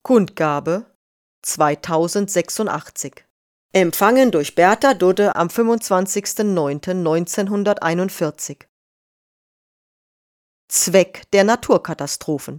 Kundgabe 2086. Empfangen durch Bertha Dudde am 25.09.1941. Zweck der Naturkatastrophen.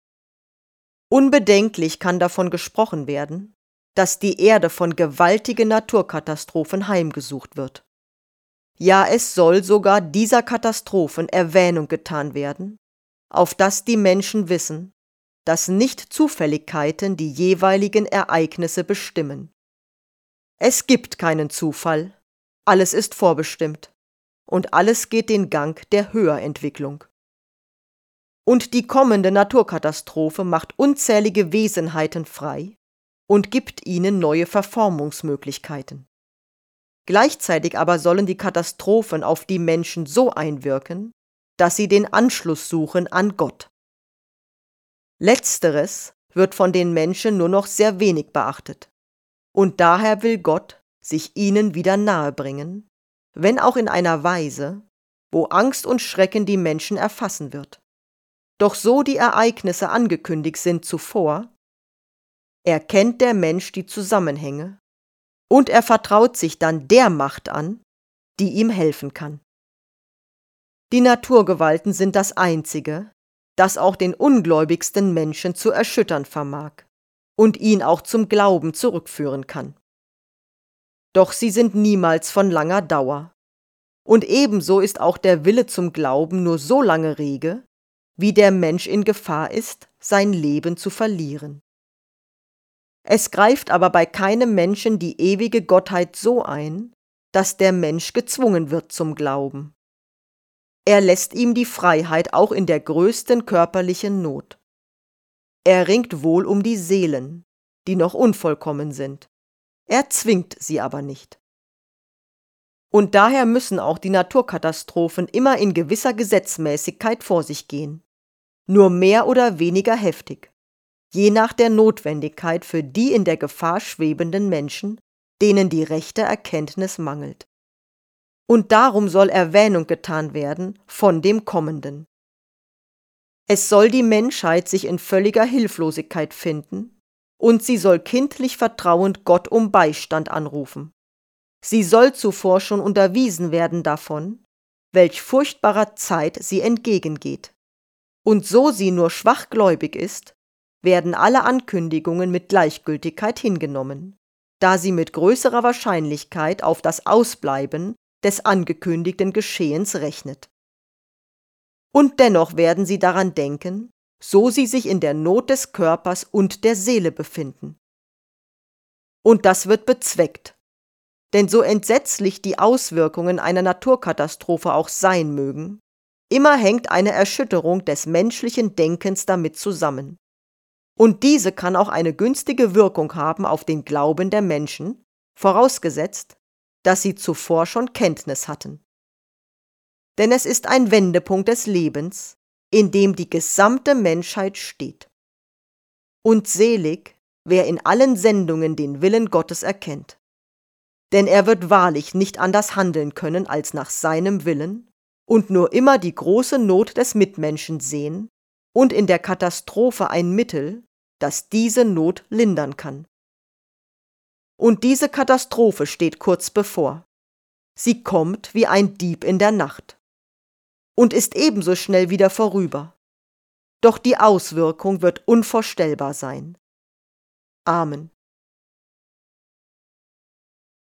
Unbedenklich kann davon gesprochen werden, dass die Erde von gewaltigen Naturkatastrophen heimgesucht wird. Ja, es soll sogar dieser Katastrophen Erwähnung getan werden, auf dass die Menschen wissen, dass nicht Zufälligkeiten die jeweiligen Ereignisse bestimmen. Es gibt keinen Zufall, alles ist vorbestimmt und alles geht den Gang der Höherentwicklung. Und die kommende Naturkatastrophe macht unzählige Wesenheiten frei und gibt ihnen neue Verformungsmöglichkeiten. Gleichzeitig aber sollen die Katastrophen auf die Menschen so einwirken, dass sie den Anschluss suchen an Gott. Letzteres wird von den Menschen nur noch sehr wenig beachtet, und daher will Gott sich ihnen wieder nahebringen, wenn auch in einer Weise, wo Angst und Schrecken die Menschen erfassen wird. Doch so die Ereignisse angekündigt sind zuvor, erkennt der Mensch die Zusammenhänge und er vertraut sich dann der Macht an, die ihm helfen kann. Die Naturgewalten sind das Einzige, das auch den ungläubigsten Menschen zu erschüttern vermag und ihn auch zum Glauben zurückführen kann. Doch sie sind niemals von langer Dauer. Und ebenso ist auch der Wille zum Glauben nur so lange rege, wie der Mensch in Gefahr ist, sein Leben zu verlieren. Es greift aber bei keinem Menschen die ewige Gottheit so ein, dass der Mensch gezwungen wird zum Glauben. Er lässt ihm die Freiheit auch in der größten körperlichen Not. Er ringt wohl um die Seelen, die noch unvollkommen sind. Er zwingt sie aber nicht. Und daher müssen auch die Naturkatastrophen immer in gewisser Gesetzmäßigkeit vor sich gehen, nur mehr oder weniger heftig, je nach der Notwendigkeit für die in der Gefahr schwebenden Menschen, denen die rechte Erkenntnis mangelt. Und darum soll Erwähnung getan werden von dem Kommenden. Es soll die Menschheit sich in völliger Hilflosigkeit finden, und sie soll kindlich vertrauend Gott um Beistand anrufen. Sie soll zuvor schon unterwiesen werden davon, welch furchtbarer Zeit sie entgegengeht. Und so sie nur schwachgläubig ist, werden alle Ankündigungen mit Gleichgültigkeit hingenommen, da sie mit größerer Wahrscheinlichkeit auf das Ausbleiben des angekündigten Geschehens rechnet. Und dennoch werden sie daran denken, so sie sich in der Not des Körpers und der Seele befinden. Und das wird bezweckt, denn so entsetzlich die Auswirkungen einer Naturkatastrophe auch sein mögen, immer hängt eine Erschütterung des menschlichen Denkens damit zusammen. Und diese kann auch eine günstige Wirkung haben auf den Glauben der Menschen, vorausgesetzt, dass sie zuvor schon Kenntnis hatten. Denn es ist ein Wendepunkt des Lebens, in dem die gesamte Menschheit steht. Und selig, wer in allen Sendungen den Willen Gottes erkennt. Denn er wird wahrlich nicht anders handeln können als nach seinem Willen und nur immer die große Not des Mitmenschen sehen und in der Katastrophe ein Mittel, das diese Not lindern kann. Und diese Katastrophe steht kurz bevor. Sie kommt wie ein Dieb in der Nacht und ist ebenso schnell wieder vorüber. Doch die Auswirkung wird unvorstellbar sein. Amen.